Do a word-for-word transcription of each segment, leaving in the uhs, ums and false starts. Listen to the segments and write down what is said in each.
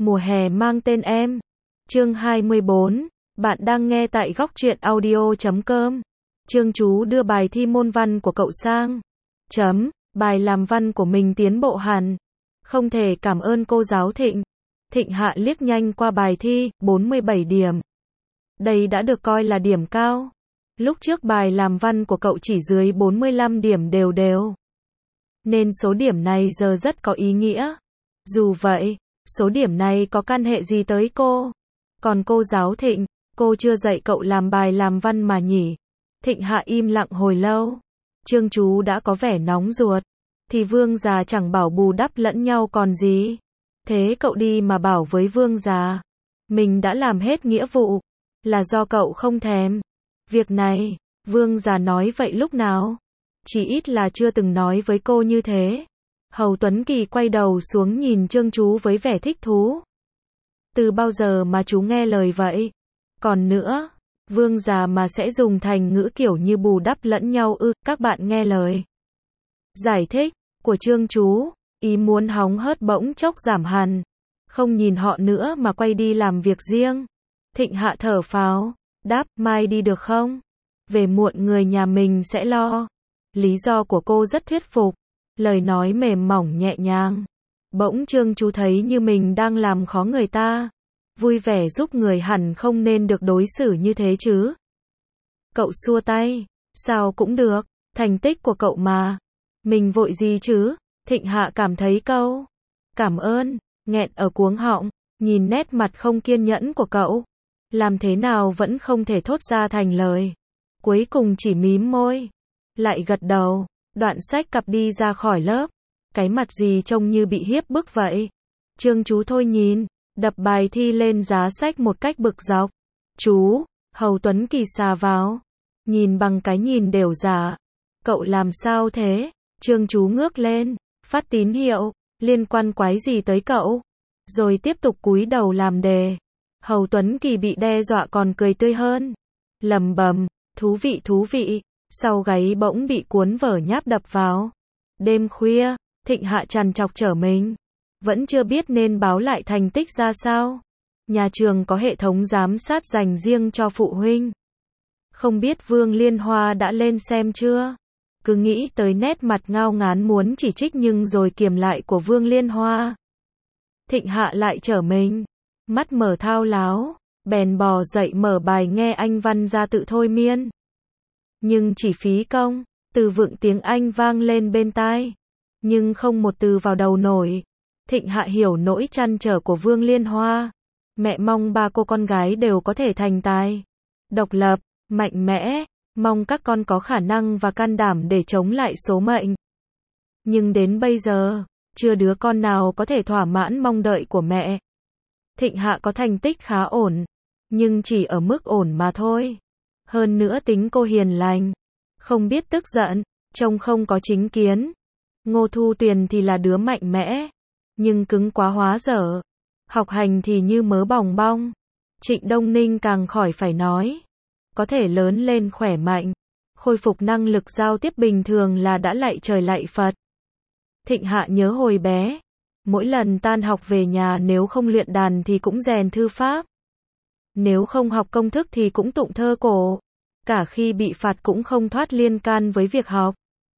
Mùa hè mang tên em. Chương hai mươi bốn. Bạn đang nghe tại góc truyện audio chấm com. Trương Chú đưa bài thi môn văn của cậu sang. Chấm. Bài làm văn của mình tiến bộ hẳn. Không thể cảm ơn cô giáo Thịnh. Thịnh Hạ liếc nhanh qua bài thi, bốn mươi bảy điểm. Đây đã được coi là điểm cao. Lúc trước bài làm văn của cậu chỉ dưới bốn mươi lăm điểm đều đều. Nên số điểm này giờ rất có ý nghĩa. Dù vậy, số điểm này có can hệ gì tới cô? Còn cô giáo Thịnh, cô chưa dạy cậu làm bài làm văn mà nhỉ? Thịnh Hạ im lặng hồi lâu. Trương Chú đã có vẻ nóng ruột. Thì Vương già chẳng bảo bù đắp lẫn nhau còn gì. Thế cậu đi mà bảo với Vương già. Mình đã làm hết nghĩa vụ. Là do cậu không thèm. Việc này, Vương già nói vậy lúc nào? Chỉ ít là chưa từng nói với cô như thế. Hầu Tuấn Kỳ quay đầu xuống nhìn Trương Chú với vẻ thích thú. Từ bao giờ mà chú nghe lời vậy? Còn nữa, Vương già mà sẽ dùng thành ngữ kiểu như bù đắp lẫn nhau ư, các bạn nghe lời. Giải thích của Trương Chú, ý muốn hóng hớt bỗng chốc giảm hẳn. Không nhìn họ nữa mà quay đi làm việc riêng. Thịnh Hạ thở phào, đáp, mai đi được không? Về muộn người nhà mình sẽ lo. Lý do của cô rất thuyết phục. Lời nói mềm mỏng nhẹ nhàng. Bỗng Trương Chú thấy như mình đang làm khó người ta. Vui vẻ giúp người hẳn không nên được đối xử như thế chứ. Cậu xua tay. Sao cũng được. Thành tích của cậu mà. Mình vội gì chứ? Thịnh Hạ cảm thấy câu cảm ơn nghẹn ở cuống họng. Nhìn nét mặt không kiên nhẫn của cậu. Làm thế nào vẫn không thể thốt ra thành lời. Cuối cùng chỉ mím môi. Lại gật đầu. Đoạn xách cặp đi ra khỏi lớp. Cái mặt gì trông như bị hiếp bức vậy. Trương Chú thôi nhìn. Đập bài thi lên giá sách một cách bực dọc. Chú, Hầu Tuấn Kỳ xà vào. Nhìn bằng cái nhìn đều giả. Cậu làm sao thế? Trương Chú ngước lên. Phát tín hiệu. Liên quan quái gì tới cậu? Rồi tiếp tục cúi đầu làm đề. Hầu Tuấn Kỳ bị đe dọa còn cười tươi hơn. Lầm bầm. Thú vị thú vị. Sau gáy bỗng bị cuốn vở nháp đập vào. Đêm khuya, Thịnh Hạ trằn trọc trở mình. Vẫn chưa biết nên báo lại thành tích ra sao. Nhà trường có hệ thống giám sát dành riêng cho phụ huynh. Không biết Vương Liên Hoa đã lên xem chưa? Cứ nghĩ tới nét mặt ngao ngán muốn chỉ trích nhưng rồi kiềm lại của Vương Liên Hoa. Thịnh Hạ lại trở mình. Mắt mở thao láo. Bèn bò dậy mở bài nghe anh văn ra tự thôi miên. Nhưng chỉ phí công. Từ vựng tiếng Anh vang lên bên tai. Nhưng không một từ vào đầu nổi. Thịnh Hạ hiểu nỗi trăn trở của Vương Liên Hoa. Mẹ mong ba cô con gái đều có thể thành tài. Độc lập, mạnh mẽ. Mong các con có khả năng và can đảm để chống lại số mệnh. Nhưng đến bây giờ, chưa đứa con nào có thể thỏa mãn mong đợi của mẹ. Thịnh Hạ có thành tích khá ổn. Nhưng chỉ ở mức ổn mà thôi. Hơn nữa tính cô hiền lành. Không biết tức giận. Trông không có chính kiến. Ngô Thu Tuyền thì là đứa mạnh mẽ. Nhưng cứng quá hóa dở. Học hành thì như mớ bòng bong. Trịnh Đông Ninh càng khỏi phải nói. Có thể lớn lên khỏe mạnh. Khôi phục năng lực giao tiếp bình thường là đã lạy trời lạy Phật. Thịnh Hạ nhớ hồi bé. Mỗi lần tan học về nhà nếu không luyện đàn thì cũng rèn thư pháp. Nếu không học công thức thì cũng tụng thơ cổ. Cả khi bị phạt cũng không thoát liên can với việc học.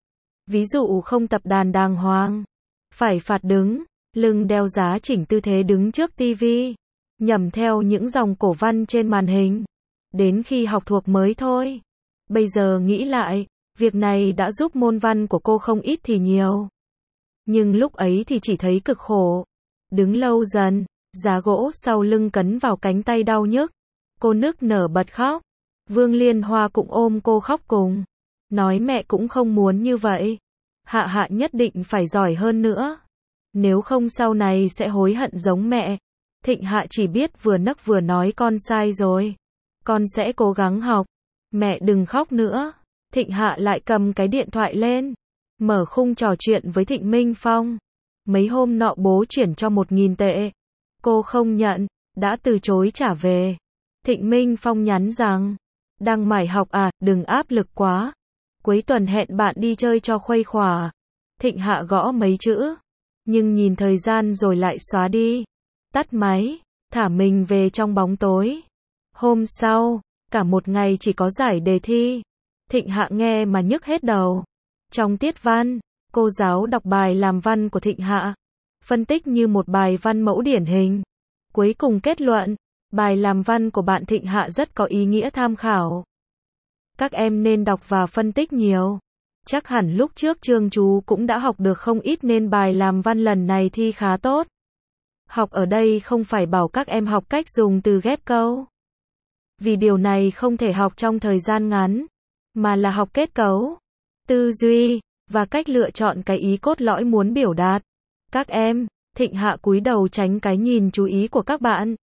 Ví dụ không tập đàn đàng hoàng. Phải phạt đứng, lưng đeo giá chỉnh tư thế đứng trước tivi. Nhẩm theo những dòng cổ văn trên màn hình. Đến khi học thuộc mới thôi. Bây giờ nghĩ lại, việc này đã giúp môn văn của cô không ít thì nhiều. Nhưng lúc ấy thì chỉ thấy cực khổ. Đứng lâu dần, giá gỗ sau lưng cấn vào cánh tay đau nhức. Cô nức nở bật khóc. Vương Liên Hoa cũng ôm cô khóc cùng. Nói mẹ cũng không muốn như vậy. Hạ Hạ nhất định phải giỏi hơn nữa. Nếu không sau này sẽ hối hận giống mẹ. Thịnh Hạ chỉ biết vừa nấc vừa nói con sai rồi. Con sẽ cố gắng học. Mẹ đừng khóc nữa. Thịnh Hạ lại cầm cái điện thoại lên. Mở khung trò chuyện với Thịnh Minh Phong. Mấy hôm nọ bố chuyển cho một nghìn tệ. Cô không nhận, đã từ chối trả về. Thịnh Minh Phong nhắn rằng. Đang mải học à, đừng áp lực quá. Cuối tuần hẹn bạn đi chơi cho khuây khỏa. Thịnh Hạ gõ mấy chữ. Nhưng nhìn thời gian rồi lại xóa đi. tắt máy, thả mình về trong bóng tối. Hôm sau, cả một ngày chỉ có giải đề thi. Thịnh Hạ nghe mà nhức hết đầu. Trong tiết văn, cô giáo đọc bài làm văn của Thịnh Hạ, phân tích như một bài văn mẫu điển hình. Cuối cùng kết luận, bài làm văn của bạn Thịnh Hạ rất có ý nghĩa tham khảo. Các em nên đọc và phân tích nhiều. Chắc hẳn lúc trước Trương chú cũng đã học được không ít nên bài làm văn lần này thi khá tốt. Học ở đây không phải bảo các em học cách dùng từ ghép câu. Vì điều này không thể học trong thời gian ngắn, mà là học kết cấu, tư duy, và cách lựa chọn cái ý cốt lõi muốn biểu đạt. Các em, Thịnh Hạ cúi đầu tránh cái nhìn chú ý của các bạn.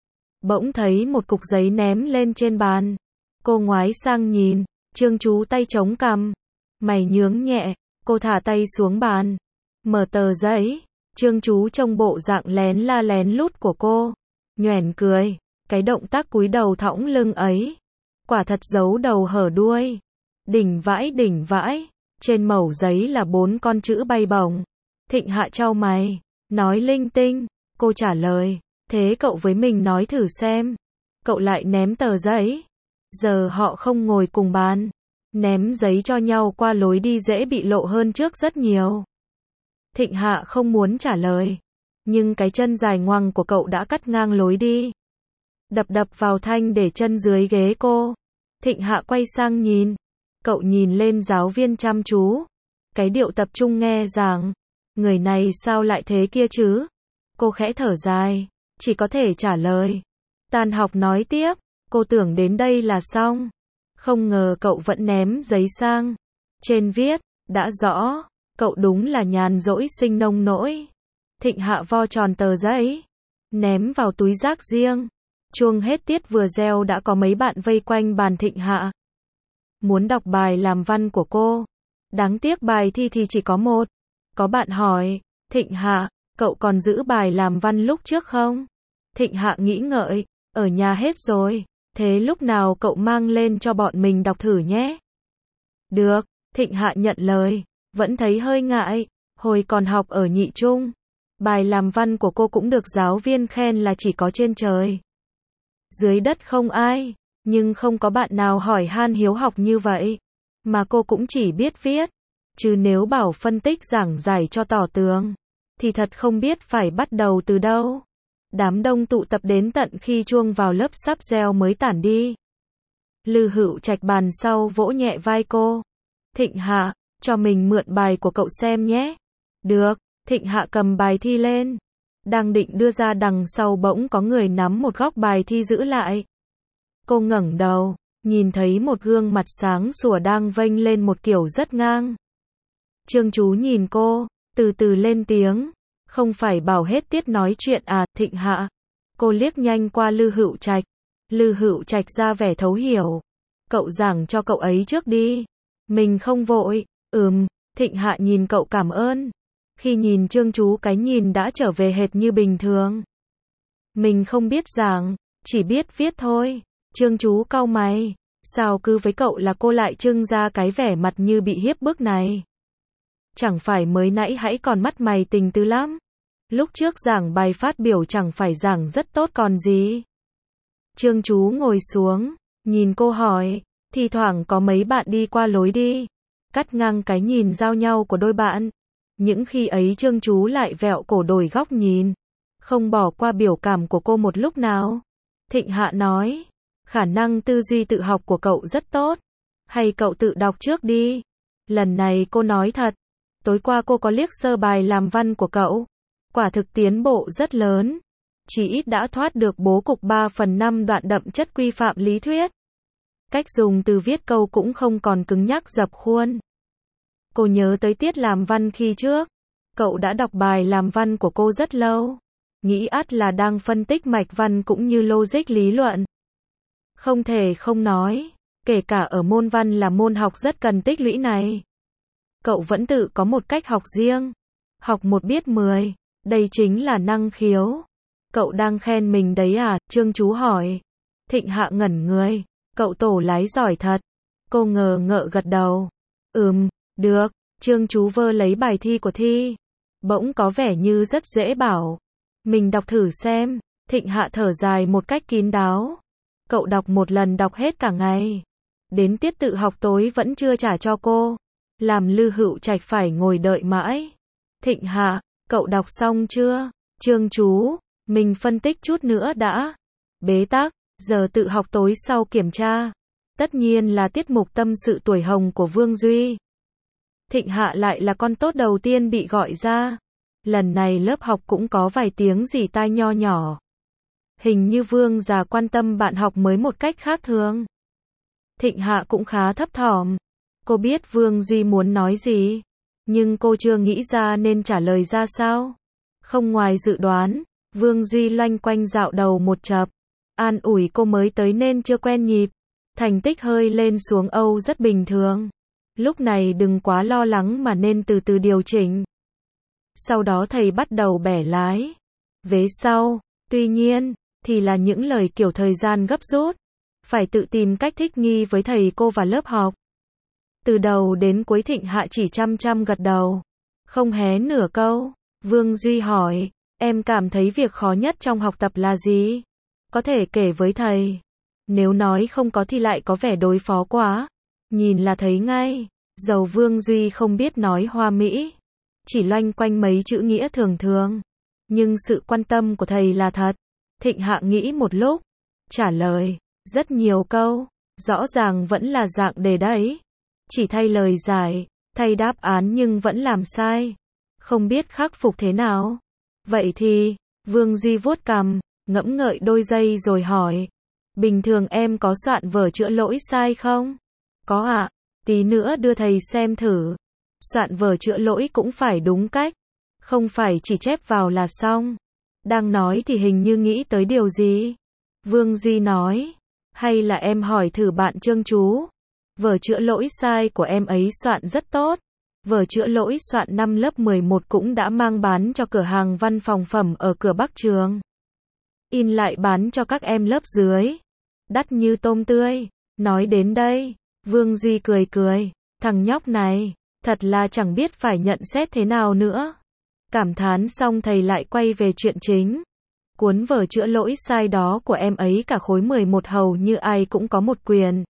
Bỗng thấy một cục giấy ném lên trên bàn. Cô ngoái sang nhìn, Trương chú tay chống cằm, mày nhướng nhẹ, cô thả tay xuống bàn, mở tờ giấy. Trương chú trông bộ dạng lén la lén lút của cô, nhoẻn cười, cái động tác cúi đầu thõng lưng ấy, quả thật giấu đầu hở đuôi. Đỉnh vãi đỉnh vãi, trên mẩu giấy là bốn con chữ bay bổng. Thịnh Hạ chau mày, nói linh tinh, cô trả lời, thế cậu với mình nói thử xem. Cậu lại ném tờ giấy. Giờ họ không ngồi cùng bàn, ném giấy cho nhau qua lối đi dễ bị lộ hơn trước rất nhiều. Thịnh Hạ không muốn trả lời, nhưng cái chân dài ngoằng của cậu đã cắt ngang lối đi, đập đập vào thanh để chân dưới ghế cô. Thịnh Hạ quay sang nhìn, cậu nhìn lên giáo viên chăm chú, cái điệu tập trung nghe giảng. Người này sao lại thế kia chứ? Cô khẽ thở dài, chỉ có thể trả lời. Tan học nói tiếp, cô tưởng đến đây là xong. Không ngờ cậu vẫn ném giấy sang. Trên viết, đã rõ, cậu đúng là nhàn rỗi sinh nông nỗi. Thịnh Hạ vo tròn tờ giấy, ném vào túi rác riêng. Chuông hết tiết vừa reo đã có mấy bạn vây quanh bàn Thịnh Hạ, muốn đọc bài làm văn của cô. Đáng tiếc bài thi thì chỉ có một. Có bạn hỏi, Thịnh Hạ, cậu còn giữ bài làm văn lúc trước không? Thịnh Hạ nghĩ ngợi, ở nhà hết rồi, thế lúc nào cậu mang lên cho bọn mình đọc thử nhé. Được, Thịnh Hạ nhận lời, vẫn thấy hơi ngại, hồi còn học ở nhị trung, bài làm văn của cô cũng được giáo viên khen là chỉ có trên trời, dưới đất không ai, nhưng không có bạn nào hỏi han hiếu học như vậy, mà cô cũng chỉ biết viết, chứ nếu bảo phân tích giảng giải cho tỏ tường, thì thật không biết phải bắt đầu từ đâu. Đám đông tụ tập đến tận khi chuông vào lớp sắp reo mới tản đi. Lư Hữu Trạch bàn sau vỗ nhẹ vai cô. Thịnh Hạ, cho mình mượn bài của cậu xem nhé. Được, Thịnh Hạ cầm bài thi lên. Đang định đưa ra đằng sau bỗng có người nắm một góc bài thi giữ lại. Cô ngẩng đầu, nhìn thấy một gương mặt sáng sủa đang vênh lên một kiểu rất ngang. Trương chú nhìn cô, từ từ lên tiếng. Không phải bảo hết tiết nói chuyện à, Thịnh Hạ. Cô liếc nhanh qua Lư Hữu Trạch. Lư Hữu Trạch ra vẻ thấu hiểu. Cậu giảng cho cậu ấy trước đi. Mình không vội. Ừm, Thịnh Hạ nhìn cậu cảm ơn. Khi nhìn Trương chú cái nhìn đã trở về hệt như bình thường. Mình không biết giảng, chỉ biết viết thôi. Trương chú cau mày. Sao cứ với cậu là cô lại trưng ra cái vẻ mặt như bị hiếp bức này? Chẳng phải mới nãy hãy còn mắt mày tình tứ lắm. Lúc trước giảng bài phát biểu chẳng phải giảng rất tốt còn gì. Trương chú ngồi xuống, nhìn cô hỏi, thi thoảng có mấy bạn đi qua lối đi, cắt ngang cái nhìn giao nhau của đôi bạn. Những khi ấy Trương chú lại vẹo cổ đổi góc nhìn, không bỏ qua biểu cảm của cô một lúc nào. Thịnh Hạ nói, khả năng tư duy tự học của cậu rất tốt. Hay cậu tự đọc trước đi. Lần này cô nói thật. Tối qua cô có liếc sơ bài làm văn của cậu. Quả thực tiến bộ rất lớn. Chỉ ít đã thoát được bố cục ba phần năm đoạn đậm chất quy phạm lý thuyết. Cách dùng từ viết câu cũng không còn cứng nhắc dập khuôn. Cô nhớ tới tiết làm văn khi trước. Cậu đã đọc bài làm văn của cô rất lâu. Nghĩ ắt là đang phân tích mạch văn cũng như logic lý luận. Không thể không nói. Kể cả ở môn văn là môn học rất cần tích lũy này. Cậu vẫn tự có một cách học riêng. Học một biết mười. Đây chính là năng khiếu. Cậu đang khen mình đấy à? Trương chú hỏi. Thịnh Hạ ngẩn người. Cậu tổ lái giỏi thật. Cô ngờ ngợ gật đầu. Ừm, được. Trương chú vơ lấy bài thi của Thi. Bỗng có vẻ như rất dễ bảo. Mình đọc thử xem. Thịnh Hạ thở dài một cách kín đáo. Cậu đọc một lần đọc hết cả ngày. Đến tiết tự học tối vẫn chưa trả cho cô. Làm Lư Hữu Trạch phải ngồi đợi mãi. Thịnh Hạ, cậu đọc xong chưa? Trương Chú, mình phân tích chút nữa đã. Bế tắc, giờ tự học tối sau kiểm tra. Tất nhiên là tiết mục tâm sự tuổi hồng của Vương Duy. Thịnh Hạ lại là con tốt đầu tiên bị gọi ra. Lần này lớp học cũng có vài tiếng rỉ tai nho nhỏ. Hình như Vương già quan tâm bạn học mới một cách khác thường. Thịnh Hạ cũng khá thấp thỏm. Cô biết Vương Duy muốn nói gì, nhưng cô chưa nghĩ ra nên trả lời ra sao. Không ngoài dự đoán, Vương Duy loanh quanh dạo đầu một chập. An ủi cô mới tới nên chưa quen nhịp. Thành tích hơi lên xuống Âu rất bình thường. Lúc này đừng quá lo lắng mà nên từ từ điều chỉnh. Sau đó thầy bắt đầu bẻ lái. Vế sau, tuy nhiên, thì là những lời kiểu thời gian gấp rút. Phải tự tìm cách thích nghi với thầy cô và lớp học. Từ đầu đến cuối Thịnh Hạ chỉ chăm chăm gật đầu. Không hé nửa câu. Vương Duy hỏi, em cảm thấy việc khó nhất trong học tập là gì? Có thể kể với thầy. Nếu nói không có thì lại có vẻ đối phó quá. Nhìn là thấy ngay. Dầu Vương Duy không biết nói hoa mỹ. Chỉ loanh quanh mấy chữ nghĩa thường thường. Nhưng sự quan tâm của thầy là thật. Thịnh Hạ nghĩ một lúc. Trả lời. Rất nhiều câu. Rõ ràng vẫn là dạng đề đấy. Chỉ thay lời giải. Thay đáp án nhưng vẫn làm sai. Không biết khắc phục thế nào. Vậy thì. Vương Duy vuốt cằm. Ngẫm ngợi đôi giây rồi hỏi. Bình thường em có soạn vở chữa lỗi sai không? Có ạ. À? Tí nữa đưa thầy xem thử. Soạn vở chữa lỗi cũng phải đúng cách. Không phải chỉ chép vào là xong. Đang nói thì hình như nghĩ tới điều gì. Vương Duy nói. Hay là em hỏi thử bạn Trương Chú. Vở chữa lỗi sai của em ấy soạn rất tốt. Vở chữa lỗi soạn năm lớp mười một cũng đã mang bán cho cửa hàng văn phòng phẩm ở cửa Bắc trường. In lại bán cho các em lớp dưới. Đắt như tôm tươi. Nói đến đây, Vương Duy cười cười. Thằng nhóc này, thật là chẳng biết phải nhận xét thế nào nữa. Cảm thán xong thầy lại quay về chuyện chính. Cuốn vở chữa lỗi sai đó của em ấy cả khối mười một hầu như ai cũng có một quyền.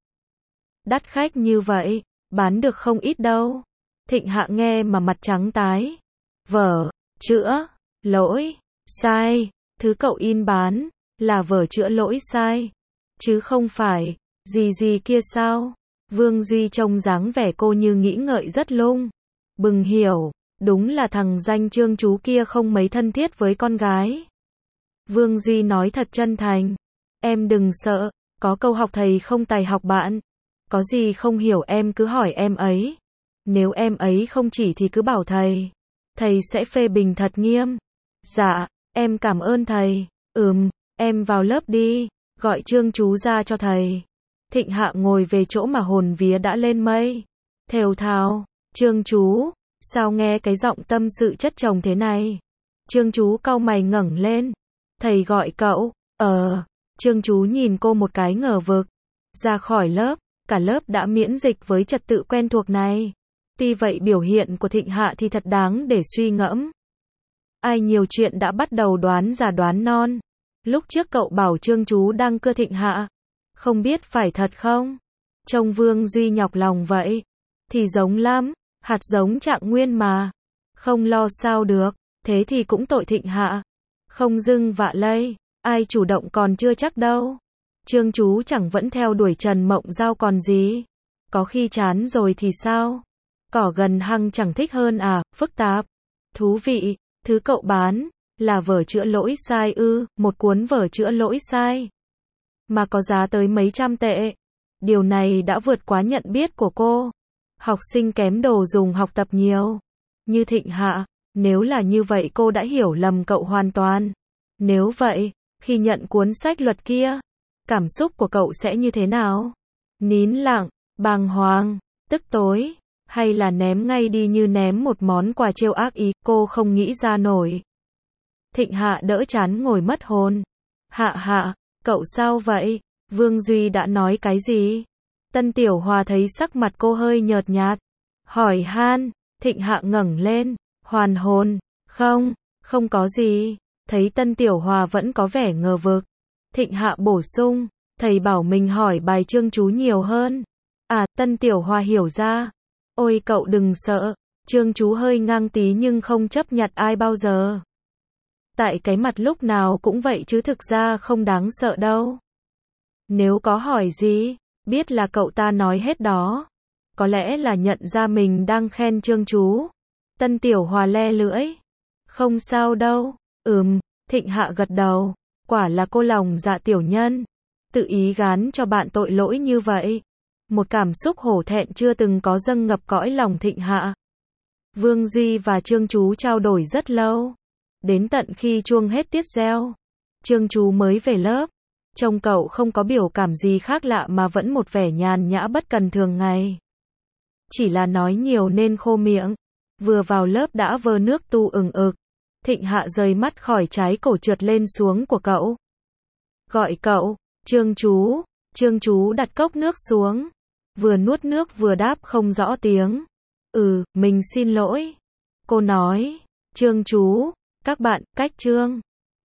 Đắt khách như vậy, bán được không ít đâu. Thịnh Hạ nghe mà mặt trắng tái. Vở, chữa, lỗi, sai, thứ cậu in bán, là vở chữa lỗi sai. Chứ không phải, gì gì kia sao? Vương Duy trông dáng vẻ cô như nghĩ ngợi rất lung. Bừng hiểu, đúng là thằng danh Trương Chú kia không mấy thân thiết với con gái. Vương Duy nói thật chân thành. Em đừng sợ, có câu học thầy không tài học bạn. Có gì không hiểu em cứ hỏi em ấy. Nếu em ấy không chỉ thì cứ bảo thầy. Thầy sẽ phê bình thật nghiêm. Dạ, em cảm ơn thầy. Ừm, em vào lớp đi, gọi Trương Chú ra cho thầy. Thịnh Hạ ngồi về chỗ mà hồn vía đã lên mây. Thều thào, Trương Chú, sao nghe cái giọng tâm sự chất chồng thế này? Trương Chú cau mày ngẩng lên. Thầy gọi cậu. Ờ, Trương Chú nhìn cô một cái ngờ vực. Ra khỏi lớp, cả lớp đã miễn dịch với trật tự quen thuộc này. Tuy vậy biểu hiện của Thịnh Hạ thì thật đáng để suy ngẫm. Ai nhiều chuyện đã bắt đầu đoán già đoán non. Lúc trước cậu bảo Trương Chú đang cưa Thịnh Hạ. Không biết phải thật không? Trông Vương Duy nhọc lòng vậy. Thì giống lắm, hạt giống Trạng Nguyên mà. Không lo sao được, thế thì cũng tội Thịnh Hạ. Không dưng vạ lây, ai chủ động còn chưa chắc đâu. Trương Chú chẳng vẫn theo đuổi Trần Mộng Giao còn gì. Có khi chán rồi thì sao? Cỏ gần hăng chẳng thích hơn à, phức tạp. Thú vị, thứ cậu bán, là vở chữa lỗi sai ư, một cuốn vở chữa lỗi sai. Mà có giá tới mấy trăm tệ. Điều này đã vượt quá nhận biết của cô. Học sinh kém đồ dùng học tập nhiều. Như Thịnh Hạ, nếu là như vậy cô đã hiểu lầm cậu hoàn toàn. Nếu vậy, khi nhận cuốn sách luật kia, cảm xúc của cậu sẽ như thế nào? Nín lặng, bàng hoàng, tức tối, hay là ném ngay đi như ném một món quà trêu ác ý, cô không nghĩ ra nổi. Thịnh Hạ đỡ chán ngồi mất hồn. Hạ Hạ, cậu sao vậy? Vương Duy đã nói cái gì? Tân Tiểu Hòa thấy sắc mặt cô hơi nhợt nhạt. Hỏi han, Thịnh Hạ ngẩng lên, hoàn hồn. Không, không có gì. Thấy Tân Tiểu Hòa vẫn có vẻ ngờ vực, Thịnh Hạ bổ sung, thầy bảo mình hỏi bài Trương Chú nhiều hơn. À, Tân Tiểu Hòa hiểu ra. Ôi cậu đừng sợ, Trương Chú hơi ngang tí nhưng không chấp nhặt ai bao giờ. Tại cái mặt lúc nào cũng vậy chứ thực ra không đáng sợ đâu. Nếu có hỏi gì, biết là cậu ta nói hết đó. Có lẽ là nhận ra mình đang khen Trương Chú. Tân Tiểu Hòa le lưỡi. Không sao đâu. Ừm, Thịnh Hạ gật đầu. Quả là cô lòng dạ tiểu nhân. Tự ý gán cho bạn tội lỗi như vậy. Một cảm xúc hổ thẹn chưa từng có dâng ngập cõi lòng Thịnh Hạ. Vương Duy và Trương Chú trao đổi rất lâu. Đến tận khi chuông hết tiết reo, Trương Chú mới về lớp. Trông cậu không có biểu cảm gì khác lạ mà vẫn một vẻ nhàn nhã bất cần thường ngày. Chỉ là nói nhiều nên khô miệng. Vừa vào lớp đã vơ nước tu ừng ực. Thịnh Hạ rời mắt khỏi trái cổ trượt lên xuống của cậu. Gọi cậu, Trương Chú. Trương Chú đặt cốc nước xuống. Vừa nuốt nước vừa đáp không rõ tiếng. Ừ, mình xin lỗi. Cô nói, Trương Chú, các bạn, cách Trương